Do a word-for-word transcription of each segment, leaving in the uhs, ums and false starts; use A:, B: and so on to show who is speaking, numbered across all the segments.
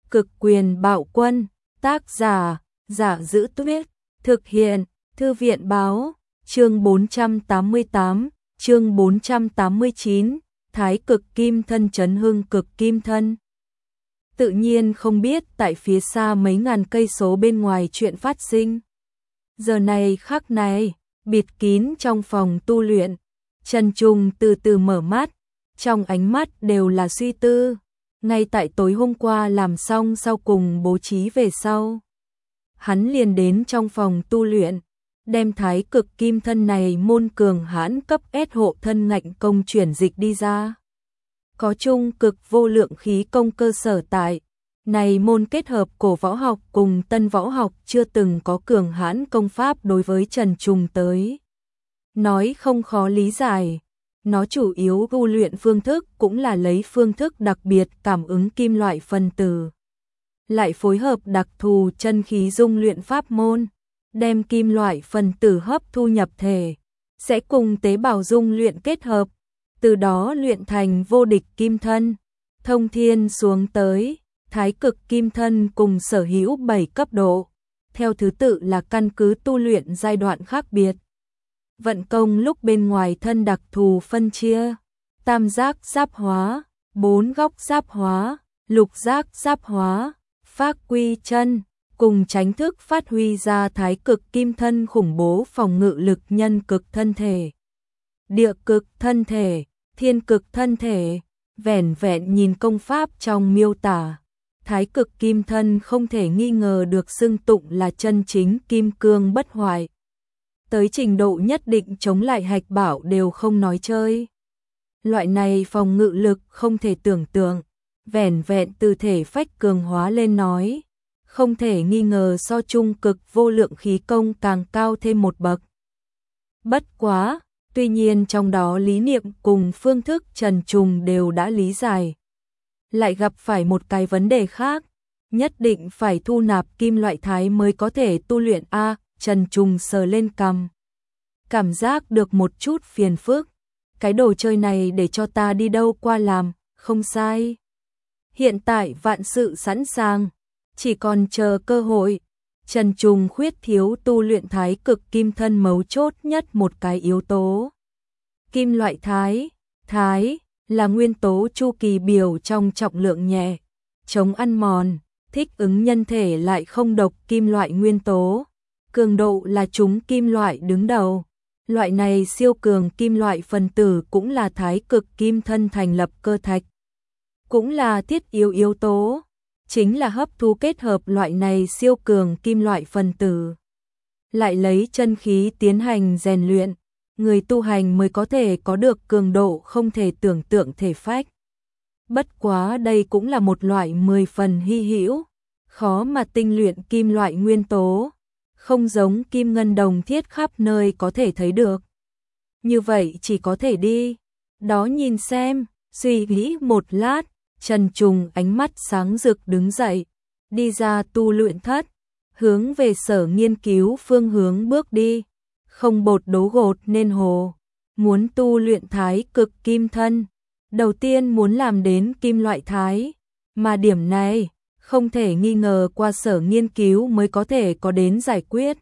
A: Cực quyền bạo quân, tác giả, Giả Giữ Tuyết, thực hiện, Thư viện báo, chương bốn trăm tám mươi tám, chương bốn trăm tám mươi chín, Thái Cực Kim Thân trấn hưng Cực Kim Thân. Tự nhiên không biết tại phía xa mấy ngàn cây số bên ngoài chuyện phát sinh. Giờ này khắc này, bịt kín trong phòng tu luyện, Trần Trùng từ từ mở mắt, trong ánh mắt đều là suy tư. Ngay tại tối hôm qua làm xong sau cùng bố trí về sau, hắn liền đến trong phòng tu luyện, đem Thái Cực Kim Thân này môn cường hãn cấp S hộ thân ngạnh công chuyển dịch đi ra. Có chung cực vô lượng khí công cơ sở tại, này môn kết hợp cổ võ học cùng tân võ học chưa từng có cường hãn công pháp đối với Trần Trùng tới. Nói không khó lý giải. Nó chủ yếu tu luyện phương thức cũng là lấy phương thức đặc biệt cảm ứng kim loại phân tử. Lại phối hợp đặc thù chân khí dung luyện pháp môn, đem kim loại phân tử hấp thu nhập thể, sẽ cùng tế bào dung luyện kết hợp, từ đó luyện thành vô địch kim thân. Thông thiên xuống tới, Thái Cực Kim Thân cùng sở hữu bảy cấp độ, theo thứ tự là căn cứ tu luyện giai đoạn khác biệt. Vận công lúc bên ngoài thân đặc thù phân chia, tam giác giáp hóa, bốn góc giáp hóa, lục giác giáp hóa, phác quy chân, cùng tránh thức phát huy ra Thái Cực Kim Thân khủng bố phòng ngự lực nhân cực thân thể, địa cực thân thể, thiên cực thân thể. Vẻn vẹn nhìn công pháp trong miêu tả, Thái Cực Kim Thân không thể nghi ngờ được xưng tụng là chân chính kim cương bất hoại. Tới trình độ nhất định chống lại hạch bảo đều không nói chơi. Loại này phòng ngự lực không thể tưởng tượng, vẻn vẹn từ thể phách cường hóa lên nói, không thể nghi ngờ so chung cực vô lượng khí công càng cao thêm một bậc. Bất quá, tuy nhiên trong đó lý niệm cùng phương thức Trần Trùng đều đã lý giải. Lại gặp phải một cái vấn đề khác, nhất định phải thu nạp kim loại thái mới có thể tu luyện a. Trần Trùng sờ lên cằm, cảm giác được một chút phiền phức. Cái đồ chơi này để cho ta đi đâu qua làm, không sai. Hiện tại vạn sự sẵn sàng, chỉ còn chờ cơ hội. Trần Trùng khuyết thiếu tu luyện Thái Cực Kim Thân mấu chốt nhất một cái yếu tố. Kim loại thái, thái là nguyên tố chu kỳ biểu trong trọng lượng nhẹ, chống ăn mòn, thích ứng nhân thể lại không độc kim loại nguyên tố. Cường độ là chúng kim loại đứng đầu. Loại này siêu cường kim loại phân tử cũng là Thái Cực Kim Thân thành lập cơ thạch, cũng là thiết yếu yếu tố, chính là hấp thu kết hợp loại này siêu cường kim loại phân tử. Lại lấy chân khí tiến hành rèn luyện, người tu hành mới có thể có được cường độ không thể tưởng tượng thể phách. Bất quá đây cũng là một loại mười phần hy hữu, khó mà tinh luyện kim loại nguyên tố. Không giống kim ngân đồng thiết khắp nơi có thể thấy được. Như vậy chỉ có thể đi đó nhìn xem. Suy nghĩ một lát, Trần Trùng ánh mắt sáng rực đứng dậy, đi ra tu luyện thất, hướng về sở nghiên cứu phương hướng bước đi. Không bột đố gột nên hồ, muốn tu luyện Thái Cực Kim Thân, đầu tiên muốn làm đến kim loại thái, mà điểm này không thể nghi ngờ qua sở nghiên cứu mới có thể có đến giải quyết.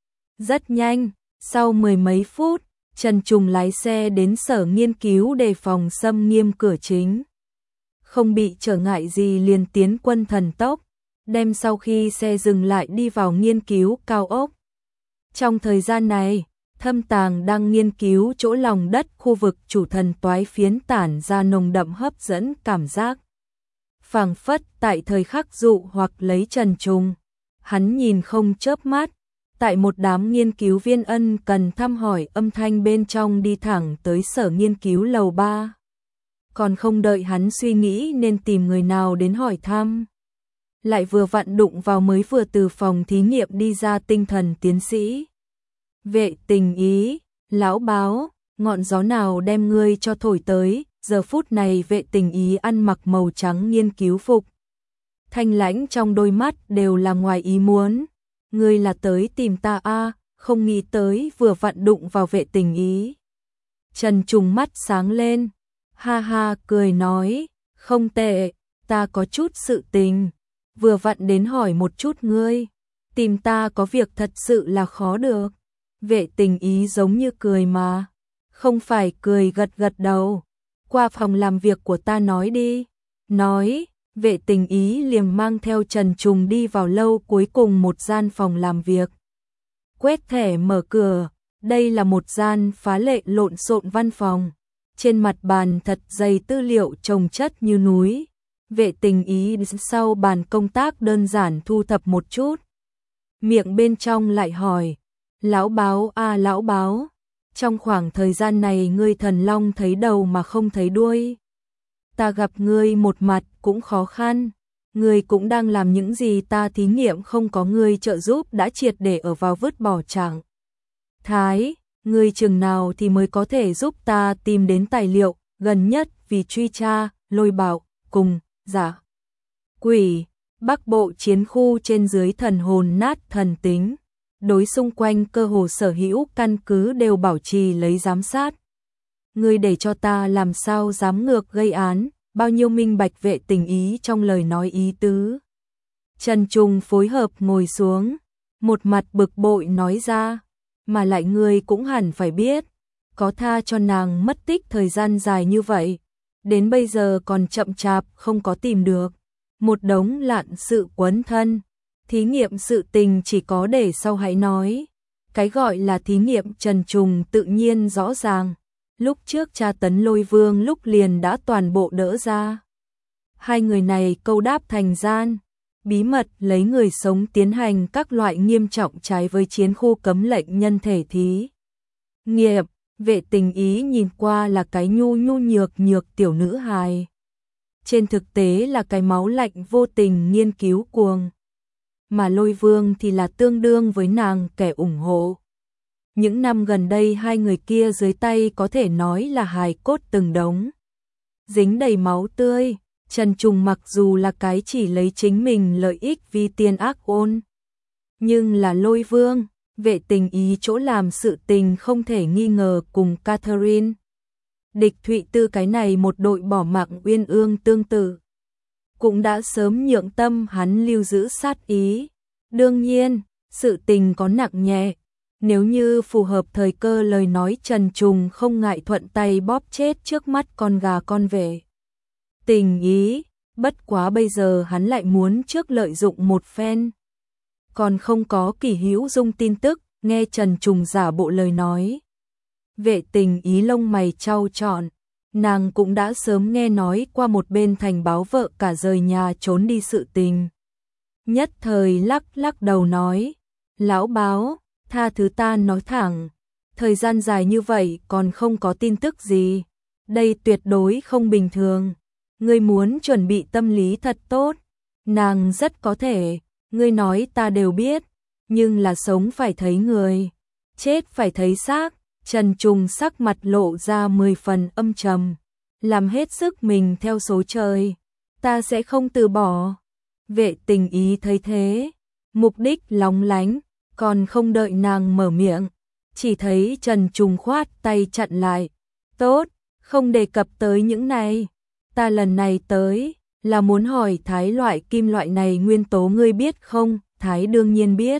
A: Rất nhanh, sau mười mấy phút, Trần Trùng lái xe đến sở nghiên cứu đề phòng xâm nghiêm cửa chính. Không bị trở ngại gì liền tiến quân thần tốc, đem sau khi xe dừng lại đi vào nghiên cứu cao ốc. Trong thời gian này, Thâm Tàng đang nghiên cứu chỗ lòng đất khu vực chủ thần toái phiến tản ra nồng đậm hấp dẫn cảm giác. Phảng phất tại thời khắc dụ hoặc lấy Trần Trùng, hắn nhìn không chớp mắt, tại một đám nghiên cứu viên ân cần thăm hỏi âm thanh bên trong đi thẳng tới sở nghiên cứu lầu ba. Còn không đợi hắn suy nghĩ nên tìm người nào đến hỏi thăm, lại vừa vặn đụng vào mới vừa từ phòng thí nghiệm đi ra tinh thần tiến sĩ. Vệ Tình Ý, lão báo, ngọn gió nào đem ngươi cho thổi tới? Giờ phút này Vệ Tình Ý ăn mặc màu trắng nghiên cứu phục, thanh lãnh trong đôi mắt đều là ngoài ý muốn. Ngươi là tới tìm ta a? À, không nghĩ tới vừa vặn đụng vào Vệ Tình Ý. Trần Trùng mắt sáng lên, ha ha cười nói, không tệ, ta có chút sự tình, vừa vặn đến hỏi một chút ngươi, tìm ta có việc thật sự là khó được. Vệ Tình Ý giống như cười mà, không phải cười gật gật đầu, qua phòng làm việc của ta nói đi. Nói, Vệ Tình Ý liền mang theo Trần Trùng đi vào lâu cuối cùng một gian phòng làm việc. Quét thẻ mở cửa, đây là một gian phá lệ lộn xộn văn phòng. Trên mặt bàn thật dày tư liệu chồng chất như núi. Vệ Tình Ý sau bàn công tác đơn giản thu thập một chút. Miệng bên trong lại hỏi, lão báo à lão báo, trong khoảng thời gian này ngươi thần long thấy đầu mà không thấy đuôi. Ta gặp ngươi một mặt cũng khó khăn, ngươi cũng đang làm những gì ta thí nghiệm không có ngươi trợ giúp đã triệt để ở vào vứt bỏ trạng thái, ngươi chừng nào thì mới có thể giúp ta tìm đến tài liệu, gần nhất vì truy tra, Lôi Bảo, cùng, giả quỷ, Bắc Bộ chiến khu trên dưới thần hồn nát thần tính, đối xung quanh cơ hồ sở hữu căn cứ đều bảo trì lấy giám sát. Ngươi để cho ta làm sao dám ngược gây án, bao nhiêu minh bạch Vệ Tình Ý trong lời nói ý tứ. Trần Trùng phối hợp ngồi xuống, một mặt bực bội nói ra, mà lại ngươi cũng hẳn phải biết, có tha cho nàng mất tích thời gian dài như vậy, đến bây giờ còn chậm chạp không có tìm được. Một đống lạn sự quấn thân, thí nghiệm sự tình chỉ có để sau hãy nói. Cái gọi là thí nghiệm Trần Trùng tự nhiên rõ ràng, lúc trước tra tấn Lôi Vương lúc liền đã toàn bộ đỡ ra. Hai người này câu đáp thành gian, bí mật lấy người sống tiến hành các loại nghiêm trọng trái với chiến khu cấm lệnh nhân thể thí nghiệm. Vệ Tình Ý nhìn qua là cái nhu nhu nhược nhược tiểu nữ hài, trên thực tế là cái máu lạnh vô tình nghiên cứu cuồng, mà Lôi Vương thì là tương đương với nàng kẻ ủng hộ. Những năm gần đây hai người kia dưới tay có thể nói là hài cốt từng đống, dính đầy máu tươi. Trần Trùng mặc dù là cái chỉ lấy chính mình lợi ích vì tiền ác ôn, nhưng là Lôi Vương, Vệ Tình Ý chỗ làm sự tình không thể nghi ngờ cùng Catherine Địch Thụy Tư cái này một đội bỏ mạng uyên ương tương tự, cũng đã sớm nhượng tâm hắn lưu giữ sát ý. Đương nhiên, sự tình có nặng nhẹ, nếu như phù hợp thời cơ lời nói Trần Trùng không ngại thuận tay bóp chết trước mắt con gà con Vệ Tình Ý, bất quá bây giờ hắn lại muốn trước lợi dụng một phen. Còn không có Kỳ Hữu Dung tin tức, nghe Trần Trùng giả bộ lời nói. Vệ Tình Ý lông mày trao trọn, nàng cũng đã sớm nghe nói qua một bên thành báo vợ cả rời nhà trốn đi sự tình. Nhất thời lắc lắc đầu nói, lão báo, tha thứ ta nói thẳng, thời gian dài như vậy còn không có tin tức gì, đây tuyệt đối không bình thường. Ngươi muốn chuẩn bị tâm lý thật tốt, nàng rất có thể, ngươi nói ta đều biết, nhưng là sống phải thấy người, chết phải thấy xác. Trần Trùng sắc mặt lộ ra mười phần âm trầm, làm hết sức mình theo số trời, ta sẽ không từ bỏ. Vệ Tình Ý thấy thế, mục đích lóng lánh, còn không đợi nàng mở miệng, chỉ thấy Trần Trùng khoát tay chặn lại, tốt, không đề cập tới những này. Ta lần này tới, là muốn hỏi Thái loại kim loại này nguyên tố ngươi biết không? Thái đương nhiên biết.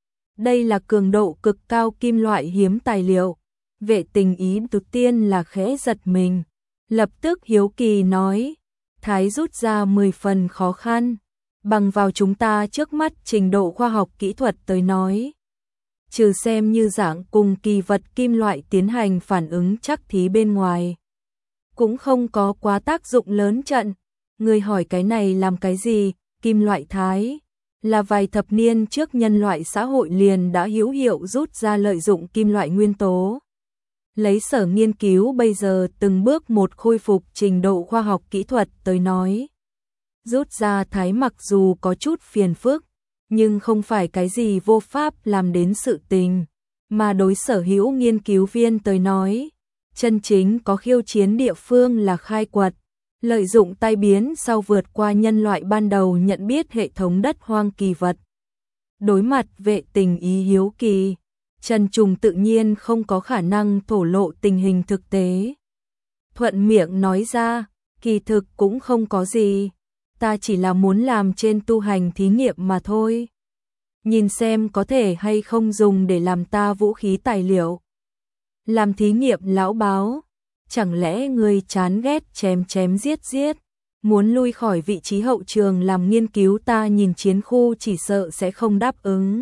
A: Đây là cường độ cực cao kim loại hiếm tài liệu. Vệ Tình Ý đầu tiên là khẽ giật mình, lập tức hiếu kỳ nói, Thái rút ra mười phần khó khăn, bằng vào chúng ta trước mắt trình độ khoa học kỹ thuật tới nói. Trừ xem như dạng cùng kỳ vật kim loại tiến hành phản ứng chắc thí bên ngoài, cũng không có quá tác dụng lớn trận. Người hỏi cái này làm cái gì? Kim loại Thái là vài thập niên trước nhân loại xã hội liền đã hữu hiệu rút ra lợi dụng kim loại nguyên tố. Lấy sở nghiên cứu bây giờ từng bước một khôi phục trình độ khoa học kỹ thuật tới nói. Rút ra Thái mặc dù có chút phiền phức, nhưng không phải cái gì vô pháp làm đến sự tình, mà đối sở hữu nghiên cứu viên tới nói. Chân chính có khiêu chiến địa phương là khai quật, lợi dụng tai biến sau vượt qua nhân loại ban đầu nhận biết hệ thống đất hoang kỳ vật. Đối mặt Vệ Tình Ý hiếu kỳ, Trần Trùng tự nhiên không có khả năng thổ lộ tình hình thực tế. Thuận miệng nói ra, kỳ thực cũng không có gì. ta chỉ là muốn làm trên tu hành thí nghiệm mà thôi. Nhìn xem có thể hay không dùng để làm ta vũ khí tài liệu. Làm thí nghiệm lão báo, chẳng lẽ ngươi chán ghét chém chém giết giết, muốn lui khỏi vị trí hậu trường làm nghiên cứu, ta nhìn chiến khu chỉ sợ sẽ không đáp ứng.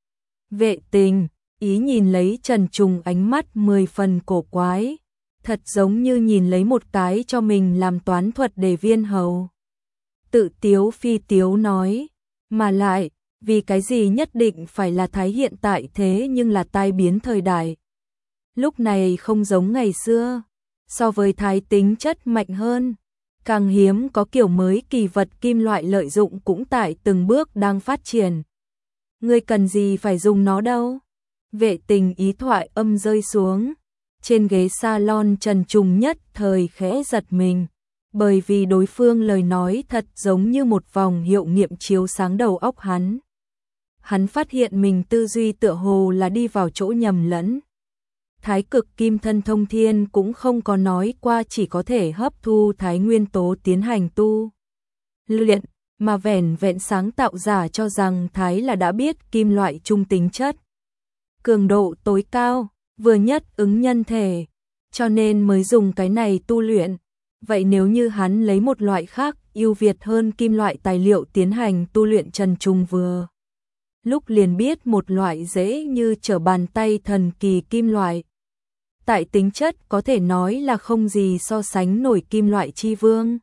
A: Vệ Tình, ý nhìn lấy Trần Trùng ánh mắt mười phần cổ quái, thật giống như nhìn lấy một cái cho mình làm toán thuật để viên hầu. Tự tiếu phi tiếu nói, mà lại, vì cái gì nhất định phải là Thái hiện tại thế nhưng là tai biến thời đại. Lúc này không giống ngày xưa, so với Thái tính chất mạnh hơn, càng hiếm có kiểu mới kỳ vật kim loại lợi dụng cũng tại từng bước đang phát triển. Ngươi cần gì phải dùng nó đâu? Vệ Tình ý thoại âm rơi xuống, trên ghế salon Trần Trùng nhất thời khẽ giật mình, bởi vì đối phương lời nói thật giống như một vòng hiệu nghiệm chiếu sáng đầu óc hắn. Hắn phát hiện mình tư duy tựa hồ là đi vào chỗ nhầm lẫn. Thái cực kim thân thông thiên cũng không có nói qua chỉ có thể hấp thu thái nguyên tố tiến hành tu luyện, mà vẻn vẹn sáng tạo giả cho rằng thái là đã biết kim loại trung tính chất, cường độ tối cao, vừa nhất ứng nhân thể, cho nên mới dùng cái này tu luyện. Vậy nếu như hắn lấy một loại khác ưu việt hơn kim loại tài liệu tiến hành tu luyện, Trần Trùng vừa lúc liền biết một loại dễ như trở bàn tay thần kỳ kim loại. Tại tính chất có thể nói là không gì so sánh nổi kim loại chi vương.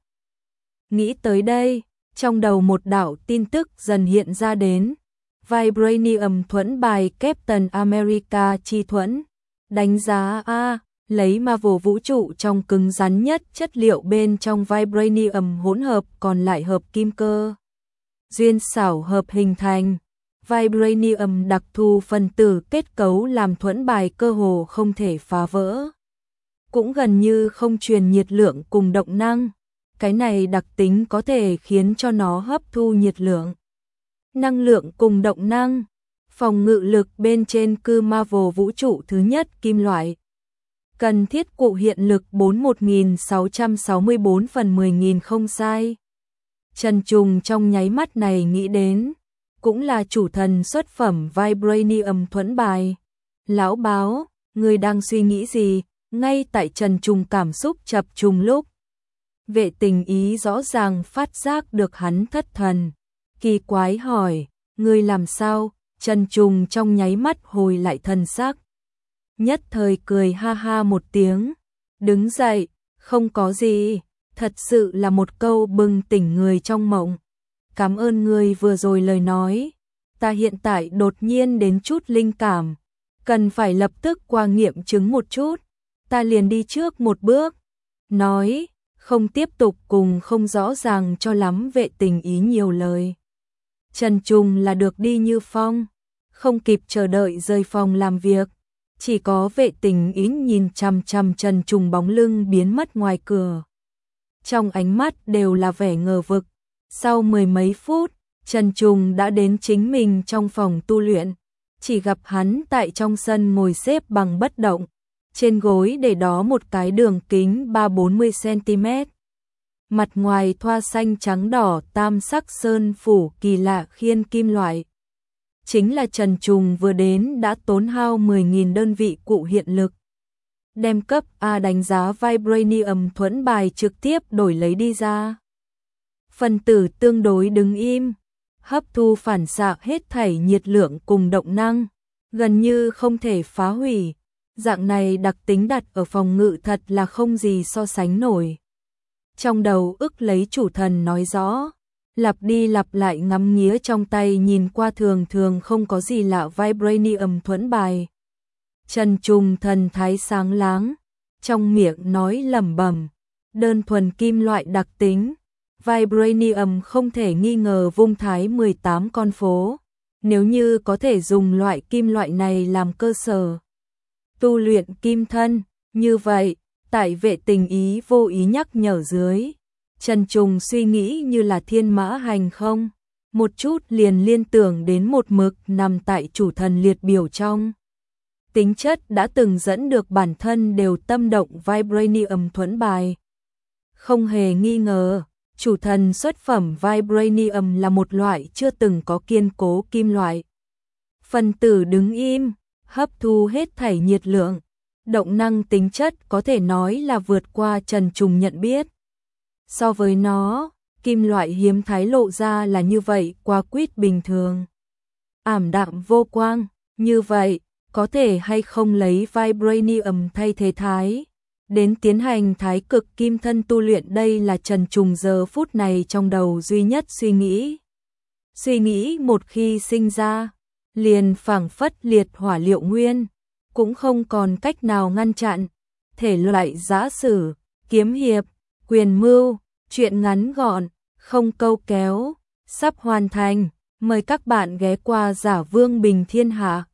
A: Nghĩ tới đây, trong đầu một đạo tin tức dần hiện ra đến. Vibranium thuẫn bài Captain America chi thuẫn. Đánh giá A, lấy Marvel vũ trụ trong cứng rắn nhất chất liệu bên trong Vibranium hỗn hợp còn lại hợp kim cơ duyên xảo hợp hình thành. Vibranium đặc thù phân tử kết cấu làm thuẫn bài cơ hồ không thể phá vỡ, cũng gần như không truyền nhiệt lượng cùng động năng. Cái này đặc tính có thể khiến cho nó hấp thu nhiệt lượng, năng lượng cùng động năng. Phòng ngự lực bên trên cư Marvel vũ trụ thứ nhất kim loại. Cần thiết cụ hiện lực bốn mươi một nghìn sáu trăm sáu mươi tư phần mười nghìn không sai. Trần Trùng trong nháy mắt này nghĩ đến, cũng là chủ thần xuất phẩm Vibranium thuẫn bài. Lão báo, người đang suy nghĩ gì? Ngay tại Trần Trùng cảm xúc chập trùng lúc, Vệ Tình ý rõ ràng phát giác được hắn thất thần, kỳ quái hỏi, người làm sao? Trần Trùng trong nháy mắt hồi lại thần sắc, nhất thời cười ha ha một tiếng, đứng dậy, không có gì, thật sự là một câu bừng tỉnh người trong mộng. Cảm ơn người vừa rồi lời nói, ta hiện tại đột nhiên đến chút linh cảm, cần phải lập tức qua nghiệm chứng một chút, ta liền đi trước một bước. Nói, không tiếp tục cùng không rõ ràng cho lắm Vệ Tình ý nhiều lời. Trần Trùng là được đi như phong, không kịp chờ đợi rời phòng làm việc, chỉ có Vệ Tình ý nhìn chằm chằm Trần Trùng bóng lưng biến mất ngoài cửa. Trong ánh mắt đều là vẻ ngờ vực. Sau mười mấy phút, Trần Trùng đã đến chính mình trong phòng tu luyện, chỉ gặp hắn tại trong sân ngồi xếp bằng bất động, trên gối để đó một cái đường kính ba bốn mươi xăng-ti-mét. Mặt ngoài thoa xanh trắng đỏ tam sắc sơn phủ kỳ lạ khiên kim loại. Chính là Trần Trùng vừa đến đã tốn hao mười nghìn đơn vị cụ hiện lực, đem cấp A đánh giá Vibranium thuẫn bài trực tiếp đổi lấy đi ra. Phần tử tương đối đứng im, hấp thu phản xạ hết thảy nhiệt lượng cùng động năng, gần như không thể phá hủy. Dạng này đặc tính đặt ở phòng ngự thật là không gì so sánh nổi. Trong đầu ức lấy chủ thần nói rõ, lặp đi lặp lại ngắm nghía trong tay nhìn qua thường thường không có gì lạ Vibranium thuẫn bài. Trần Trùng thần thái sáng láng, trong miệng nói lẩm bẩm, đơn thuần kim loại đặc tính. Vibranium không thể nghi ngờ vung thái mười tám con phố, nếu như có thể dùng loại kim loại này làm cơ sở tu luyện kim thân, như vậy, tại Vệ Tình ý vô ý nhắc nhở dưới, Trần Trùng suy nghĩ như là thiên mã hành không, một chút liền liên tưởng đến một mực nằm tại chủ thần liệt biểu trong. Tính chất đã từng dẫn được bản thân đều tâm động Vibranium thuẫn bài. Không hề nghi ngờ, chủ thần xuất phẩm Vibranium là một loại chưa từng có kiên cố kim loại. Phân tử đứng im, hấp thu hết thảy nhiệt lượng. Động năng tính chất có thể nói là vượt qua Trần Trùng nhận biết. So với nó, kim loại hiếm thái lộ ra là như vậy qua quýt bình thường. Ảm đạm vô quang, như vậy, có thể hay không lấy Vibranium thay thế thái. Đến tiến hành thái cực kim thân tu luyện, đây là Trần Trùng giờ phút này trong đầu duy nhất suy nghĩ. Suy nghĩ một khi sinh ra, liền phảng phất liệt hỏa liệu nguyên, cũng không còn cách nào ngăn chặn. Thể loại giã sử, kiếm hiệp, quyền mưu, truyện ngắn gọn, không câu kéo, sắp hoàn thành. Mời các bạn ghé qua Giả Vương Bình Thiên Hạ.